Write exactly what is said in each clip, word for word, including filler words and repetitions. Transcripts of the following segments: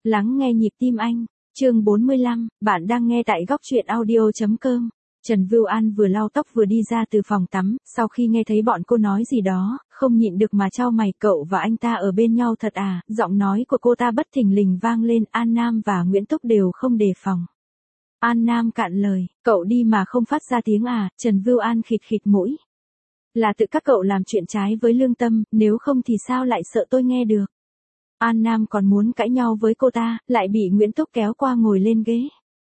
Lắng nghe nhịp tim anh, chương bốn mươi lăm, bạn đang nghe tại góc truyện audio.com. Trần Vưu An vừa lau tóc vừa đi ra từ phòng tắm, sau khi nghe thấy bọn cô nói gì đó, không nhịn được mà chau mày. Cậu và anh ta ở bên nhau thật à? Giọng nói của cô ta bất thình lình vang lên. An Nam và Nguyễn Túc đều không đề phòng. An Nam cạn lời, cậu đi mà không phát ra tiếng à? Trần Vưu An khịt khịt mũi. Là tự các cậu làm chuyện trái với lương tâm, nếu không thì sao lại sợ tôi nghe được? An Nam còn muốn cãi nhau với cô ta, lại bị Nguyễn Túc kéo qua ngồi lên ghế.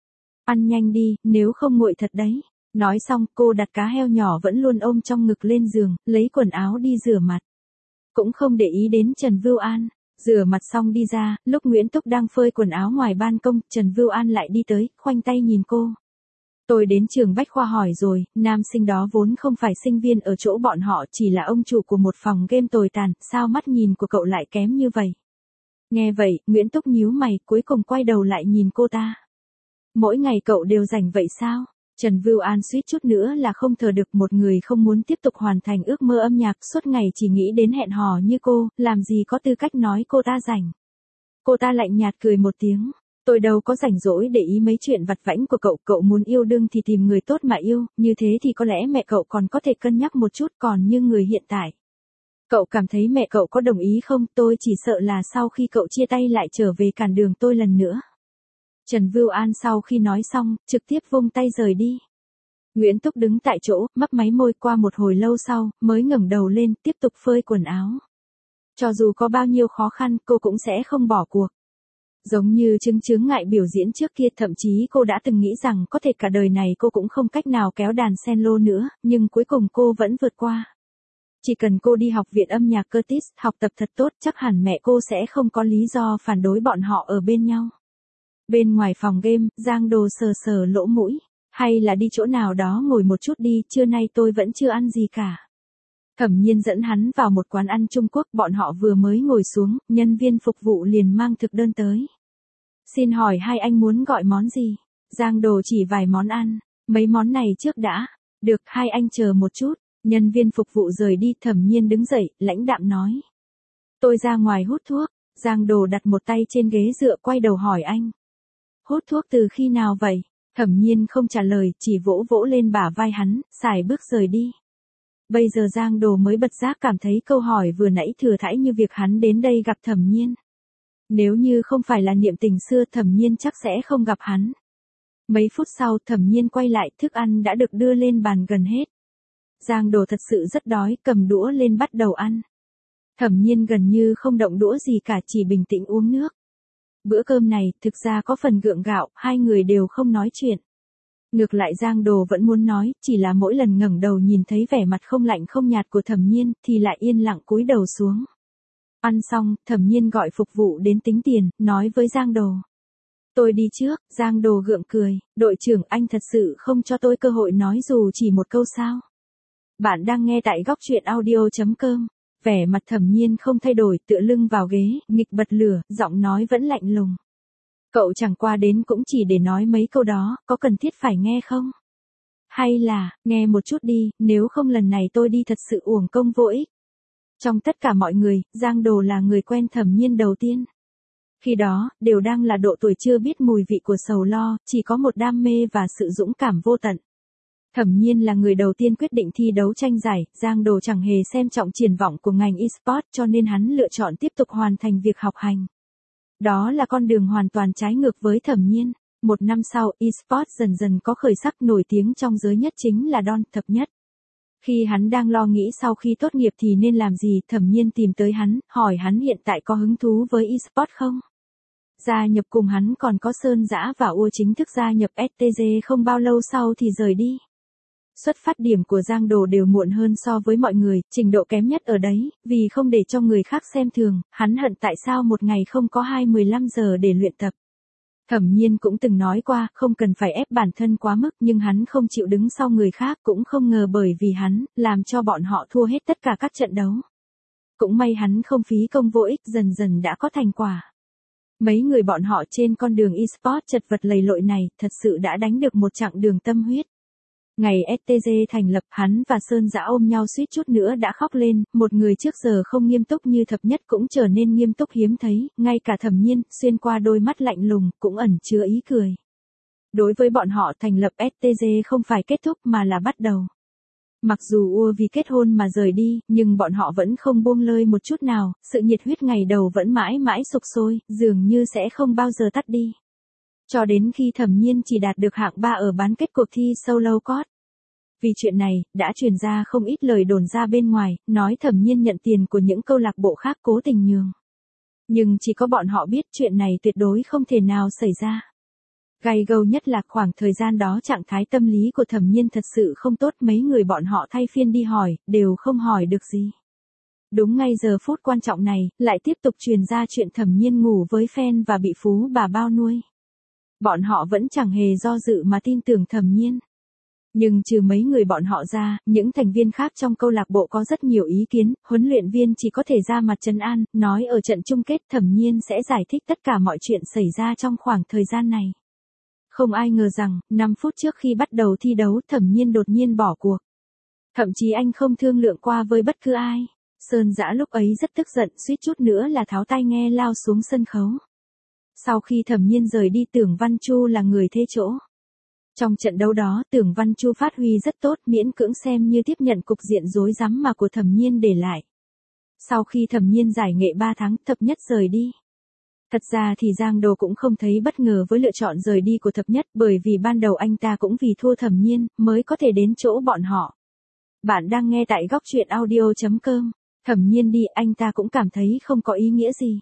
Ăn nhanh đi, nếu không nguội thật đấy. Nói xong, cô đặt cá heo nhỏ vẫn luôn ôm trong ngực lên giường, lấy quần áo đi rửa mặt. Cũng không để ý đến Trần Vưu An. Rửa mặt xong đi ra, lúc Nguyễn Túc đang phơi quần áo ngoài ban công, Trần Vưu An lại đi tới, khoanh tay nhìn cô. Tôi đến trường Bách Khoa hỏi rồi, nam sinh đó vốn không phải sinh viên ở chỗ bọn họ, chỉ là ông chủ của một phòng game tồi tàn, sao mắt nhìn của cậu lại kém như vậy? Nghe vậy, Nguyễn Túc nhíu mày, cuối cùng quay đầu lại nhìn cô ta. Mỗi ngày cậu đều rảnh vậy sao? Trần Vưu An suýt chút nữa là không thở được. Một người không muốn tiếp tục hoàn thành ước mơ âm nhạc, suốt ngày chỉ nghĩ đến hẹn hò như cô, làm gì có tư cách nói cô ta rảnh. Cô ta lạnh nhạt cười một tiếng. Tôi đâu có rảnh rỗi để ý mấy chuyện vặt vãnh của cậu. Cậu muốn yêu đương thì tìm người tốt mà yêu, như thế thì có lẽ mẹ cậu còn có thể cân nhắc một chút, còn như người hiện tại. Cậu cảm thấy mẹ cậu có đồng ý không? Tôi chỉ sợ là sau khi cậu chia tay lại trở về cản đường tôi lần nữa. Trần Vưu An sau khi nói xong, trực tiếp vung tay rời đi. Nguyễn Túc đứng tại chỗ, mấp máy môi. Qua một hồi lâu sau, mới ngẩng đầu lên, tiếp tục phơi quần áo. Cho dù có bao nhiêu khó khăn, cô cũng sẽ không bỏ cuộc. Giống như chứng chướng ngại biểu diễn trước kia, thậm chí cô đã từng nghĩ rằng có thể cả đời này cô cũng không cách nào kéo đàn cello nữa, nhưng cuối cùng cô vẫn vượt qua. Chỉ cần cô đi học viện âm nhạc Curtis, học tập thật tốt, chắc hẳn mẹ cô sẽ không có lý do phản đối bọn họ ở bên nhau. Bên ngoài phòng game, Giang Đồ sờ sờ lỗ mũi. Hay là đi chỗ nào đó ngồi một chút đi, trưa nay tôi vẫn chưa ăn gì cả. Thẩm Nhiên dẫn hắn vào một quán ăn Trung Quốc, bọn họ vừa mới ngồi xuống, nhân viên phục vụ liền mang thực đơn tới. Xin hỏi hai anh muốn gọi món gì? Giang Đồ chỉ vài món ăn, mấy món này trước đã. Được, hai anh chờ một chút. Nhân viên phục vụ rời đi, Thẩm Nhiên đứng dậy, lãnh đạm nói. Tôi ra ngoài hút thuốc. Giang Đồ đặt một tay trên ghế dựa, quay đầu hỏi anh. Hút thuốc từ khi nào vậy? Thẩm Nhiên không trả lời, chỉ vỗ vỗ lên bả vai hắn, xài bước rời đi. Bây giờ Giang Đồ mới bật giác cảm thấy câu hỏi vừa nãy thừa thãi như việc hắn đến đây gặp Thẩm Nhiên. Nếu như không phải là niệm tình xưa, Thẩm Nhiên chắc sẽ không gặp hắn. Mấy phút sau, Thẩm Nhiên quay lại, thức ăn đã được đưa lên bàn gần hết. Giang Đồ thật sự rất đói, cầm đũa lên bắt đầu ăn. Thẩm Nhiên gần như không động đũa gì cả, chỉ bình tĩnh uống nước. Bữa cơm này, thực ra có phần gượng gạo, hai người đều không nói chuyện. Ngược lại Giang Đồ vẫn muốn nói, chỉ là mỗi lần ngẩng đầu nhìn thấy vẻ mặt không lạnh không nhạt của Thẩm Nhiên, thì lại yên lặng cúi đầu xuống. Ăn xong, Thẩm Nhiên gọi phục vụ đến tính tiền, nói với Giang Đồ. Tôi đi trước. Giang Đồ gượng cười, đội trưởng, anh thật sự không cho tôi cơ hội nói dù chỉ một câu sao? Bạn đang nghe tại góc truyện audio.com. Vẻ mặt Thẩm Nhiên không thay đổi, tựa lưng vào ghế, nghịch bật lửa, giọng nói vẫn lạnh lùng. Cậu chẳng qua đến cũng chỉ để nói mấy câu đó, có cần thiết phải nghe không? Hay là, nghe một chút đi, nếu không lần này tôi đi thật sự uổng công vô ích. Trong tất cả mọi người, Giang Đồ là người quen Thẩm Nhiên đầu tiên. Khi đó, đều đang là độ tuổi chưa biết mùi vị của sầu lo, chỉ có một đam mê và sự dũng cảm vô tận. Thẩm Nhiên là người đầu tiên quyết định thi đấu tranh giải, Giang Đồ chẳng hề xem trọng triển vọng của ngành e-sport, cho nên hắn lựa chọn tiếp tục hoàn thành việc học hành. Đó là con đường hoàn toàn trái ngược với Thẩm Nhiên. Một năm sau, e-sport dần dần có khởi sắc, nổi tiếng trong giới nhất chính là Don Thập Nhất. Khi hắn đang lo nghĩ sau khi tốt nghiệp thì nên làm gì, Thẩm Nhiên tìm tới hắn, hỏi hắn hiện tại có hứng thú với e-sport không? Gia nhập cùng hắn còn có Sơn Dã và Ua chính thức gia nhập ét tê giê không bao lâu sau thì rời đi. Xuất phát điểm của Giang Đồ đều muộn hơn so với mọi người, trình độ kém nhất ở đấy, vì không để cho người khác xem thường, hắn hận tại sao một ngày không có hai mười lăm giờ để luyện tập. Thẩm Nhiên cũng từng nói qua, không cần phải ép bản thân quá mức, nhưng hắn không chịu đứng sau người khác, cũng không ngờ bởi vì hắn, làm cho bọn họ thua hết tất cả các trận đấu. Cũng may hắn không phí công vô ích, dần dần đã có thành quả. Mấy người bọn họ trên con đường e-sport chật vật lầy lội này, thật sự đã đánh được một chặng đường tâm huyết. Ngày ét tê giê thành lập, hắn và Sơn Dã ôm nhau suýt chút nữa đã khóc lên, một người trước giờ không nghiêm túc như Thập Nhất cũng trở nên nghiêm túc hiếm thấy, ngay cả Thẩm Nhiên, xuyên qua đôi mắt lạnh lùng, cũng ẩn chứa ý cười. Đối với bọn họ, thành lập ét tê giê không phải kết thúc mà là bắt đầu. Mặc dù ua vì kết hôn mà rời đi, nhưng bọn họ vẫn không buông lơi một chút nào, sự nhiệt huyết ngày đầu vẫn mãi mãi sục sôi, dường như sẽ không bao giờ tắt đi. Cho đến khi Thẩm Nhiên chỉ đạt được hạng ba ở bán kết cuộc thi solo code. Vì chuyện này, đã truyền ra không ít lời đồn ra bên ngoài, nói Thẩm Nhiên nhận tiền của những câu lạc bộ khác cố tình nhường. Nhưng chỉ có bọn họ biết chuyện này tuyệt đối không thể nào xảy ra. Gay gâu nhất là khoảng thời gian đó trạng thái tâm lý của Thẩm Nhiên thật sự không tốt, mấy người bọn họ thay phiên đi hỏi, đều không hỏi được gì. Đúng ngay giờ phút quan trọng này, lại tiếp tục truyền ra chuyện Thẩm Nhiên ngủ với fan và bị phú bà bao nuôi. Bọn họ vẫn chẳng hề do dự mà tin tưởng Thẩm Nhiên. Nhưng trừ mấy người bọn họ ra, những thành viên khác trong câu lạc bộ có rất nhiều ý kiến, huấn luyện viên chỉ có thể ra mặt trấn an, nói ở trận chung kết Thẩm Nhiên sẽ giải thích tất cả mọi chuyện xảy ra trong khoảng thời gian này. Không ai ngờ rằng, năm phút trước khi bắt đầu thi đấu Thẩm Nhiên đột nhiên bỏ cuộc. Thậm chí anh không thương lượng qua với bất cứ ai. Sơn Dã lúc ấy rất tức giận, suýt chút nữa là tháo tai nghe lao xuống sân khấu. Sau khi Thẩm Nhiên rời đi, Tưởng Văn Chu là người thế chỗ. Trong trận đấu đó, Tưởng Văn Chu phát huy rất tốt, miễn cưỡng xem như tiếp nhận cục diện rối rắm mà của Thẩm Nhiên để lại. Sau khi Thẩm Nhiên giải nghệ ba tháng, Thập Nhất rời đi. Thật ra thì Giang Đồ cũng không thấy bất ngờ với lựa chọn rời đi của Thập Nhất, bởi vì ban đầu anh ta cũng vì thua Thẩm Nhiên, mới có thể đến chỗ bọn họ. Bạn đang nghe tại góc truyện audio chấm com. Thẩm Nhiên đi, anh ta cũng cảm thấy không có ý nghĩa gì.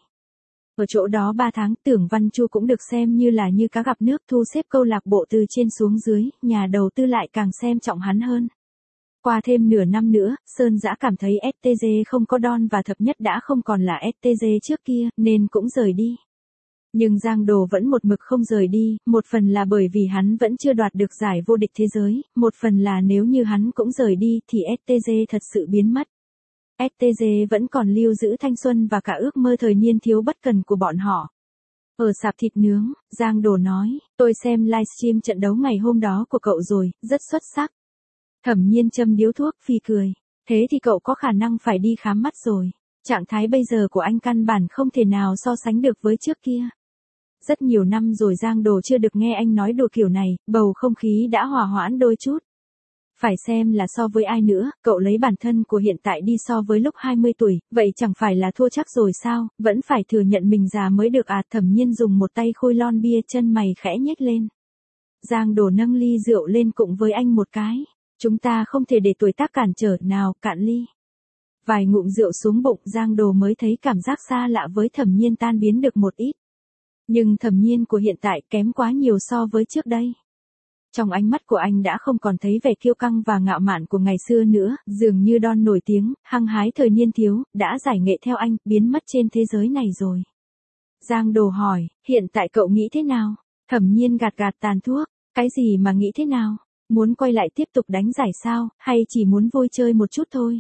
Ở chỗ đó ba tháng, Tưởng Văn Chu cũng được xem như là như cá gặp nước, thu xếp câu lạc bộ từ trên xuống dưới, nhà đầu tư lại càng xem trọng hắn hơn. Qua thêm nửa năm nữa, Sơn Dã cảm thấy ét tê giê không có Don và Thập Nhất đã không còn là ét tê giê trước kia, nên cũng rời đi. Nhưng Giang Đồ vẫn một mực không rời đi, một phần là bởi vì hắn vẫn chưa đoạt được giải vô địch thế giới, một phần là nếu như hắn cũng rời đi thì ét tê giê thật sự biến mất. ét tê giê vẫn còn lưu giữ thanh xuân và cả ước mơ thời niên thiếu bất cần của bọn họ. Ở sạp thịt nướng, Giang Đồ nói, tôi xem livestream trận đấu ngày hôm đó của cậu rồi, rất xuất sắc. Thẩm Nhiên châm điếu thuốc phì cười, thế thì cậu có khả năng phải đi khám mắt rồi. Trạng thái bây giờ của anh căn bản không thể nào so sánh được với trước kia. Rất nhiều năm rồi Giang Đồ chưa được nghe anh nói đùa kiểu này, bầu không khí đã hòa hoãn đôi chút. Phải xem là so với ai nữa, cậu lấy bản thân của hiện tại đi so với lúc hai mươi tuổi, vậy chẳng phải là thua chắc rồi sao, vẫn phải thừa nhận mình già mới được à. Thẩm Nhiên dùng một tay khui lon bia, chân mày khẽ nhếch lên. Giang Đồ nâng ly rượu lên cùng với anh một cái. Chúng ta không thể để tuổi tác cản trở, nào, cạn ly. Vài ngụm rượu xuống bụng, Giang Đồ mới thấy cảm giác xa lạ với Thẩm Nhiên tan biến được một ít. Nhưng Thẩm Nhiên của hiện tại kém quá nhiều so với trước đây. Trong ánh mắt của anh đã không còn thấy vẻ kiêu căng và ngạo mạn của ngày xưa nữa, dường như Don nổi tiếng, hăng hái thời niên thiếu, đã giải nghệ theo anh, biến mất trên thế giới này rồi. Giang Đồ hỏi, hiện tại cậu nghĩ thế nào? Thẩm Nhiên gạt gạt tàn thuốc, cái gì mà nghĩ thế nào? Muốn quay lại tiếp tục đánh giải sao, hay chỉ muốn vui chơi một chút thôi?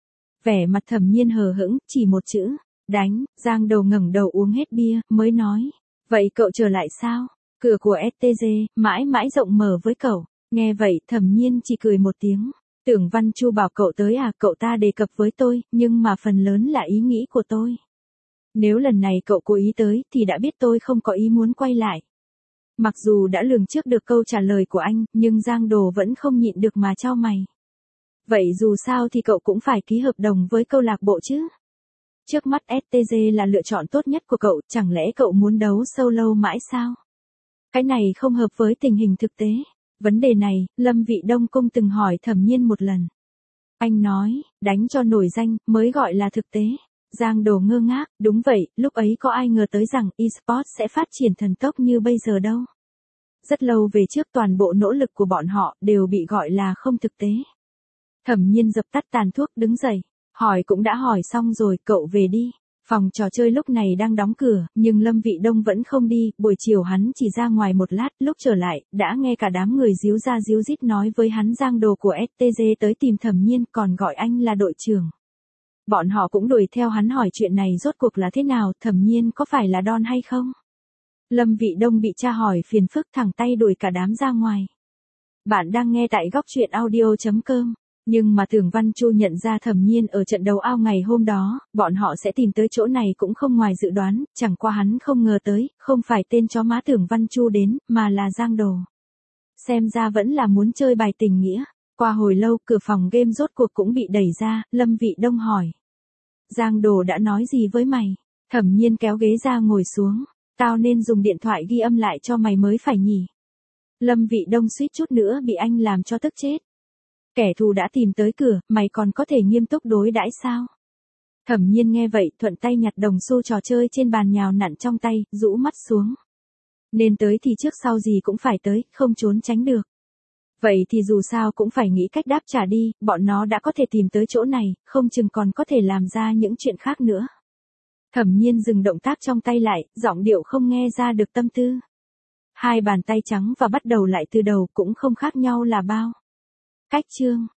Vẻ mặt Thẩm Nhiên hờ hững, chỉ một chữ, đánh. Giang Đồ ngẩng đầu uống hết bia, mới nói, vậy cậu trở lại sao? Cửa của ét tê giê, mãi mãi rộng mở với cậu. Nghe vậy, Thẩm Nhiên chỉ cười một tiếng. Tưởng Văn Chu bảo cậu tới à, cậu ta đề cập với tôi, nhưng mà phần lớn là ý nghĩ của tôi. Nếu lần này cậu cố ý tới, thì đã biết tôi không có ý muốn quay lại. Mặc dù đã lường trước được câu trả lời của anh, nhưng Giang Đồ vẫn không nhịn được mà chau mày. Vậy dù sao thì cậu cũng phải ký hợp đồng với câu lạc bộ chứ. Trước mắt ét tê giê là lựa chọn tốt nhất của cậu, chẳng lẽ cậu muốn đấu solo mãi sao? Cái này không hợp với tình hình thực tế. Vấn đề này, Lâm Vị Đông Cung từng hỏi Thẩm Nhiên một lần. Anh nói, đánh cho nổi danh, mới gọi là thực tế. Giang Đồ ngơ ngác, đúng vậy, lúc ấy có ai ngờ tới rằng eSports sẽ phát triển thần tốc như bây giờ đâu. Rất lâu về trước toàn bộ nỗ lực của bọn họ đều bị gọi là không thực tế. Thẩm Nhiên dập tắt tàn thuốc đứng dậy, hỏi cũng đã hỏi xong rồi, cậu về đi. Phòng trò chơi lúc này đang đóng cửa, nhưng Lâm Vị Đông vẫn không đi, buổi chiều hắn chỉ ra ngoài một lát, lúc trở lại, đã nghe cả đám người díu ra díu dít nói với hắn Giang Đồ của ét tê giê tới tìm Thẩm Nhiên, còn gọi anh là đội trưởng. Bọn họ cũng đuổi theo hắn hỏi chuyện này rốt cuộc là thế nào, Thẩm Nhiên có phải là Don hay không? Lâm Vị Đông bị tra hỏi phiền phức, thẳng tay đuổi cả đám ra ngoài. Bạn đang nghe tại góc truyện audio chấm com. Nhưng mà Tưởng Văn Chu nhận ra Thẩm Nhiên ở trận đấu ao ngày hôm đó, bọn họ sẽ tìm tới chỗ này cũng không ngoài dự đoán, chẳng qua hắn không ngờ tới, không phải tên chó má Tưởng Văn Chu đến, mà là Giang Đồ. Xem ra vẫn là muốn chơi bài tình nghĩa. Qua hồi lâu, cửa phòng game rốt cuộc cũng bị đẩy ra, Lâm Vị Đông hỏi. Giang Đồ đã nói gì với mày? Thẩm Nhiên kéo ghế ra ngồi xuống. Tao nên dùng điện thoại ghi âm lại cho mày mới phải nhỉ? Lâm Vị Đông suýt chút nữa bị anh làm cho tức chết. Kẻ thù đã tìm tới cửa, mày còn có thể nghiêm túc đối đãi sao? Thẩm Nhiên nghe vậy, thuận tay nhặt đồng xu trò chơi trên bàn nhào nặn trong tay, rũ mắt xuống. Nên tới thì trước sau gì cũng phải tới, không trốn tránh được. Vậy thì dù sao cũng phải nghĩ cách đáp trả đi, bọn nó đã có thể tìm tới chỗ này, không chừng còn có thể làm ra những chuyện khác nữa. Thẩm Nhiên dừng động tác trong tay lại, giọng điệu không nghe ra được tâm tư. Hai bàn tay trắng và bắt đầu lại từ đầu cũng không khác nhau là bao. Cách chương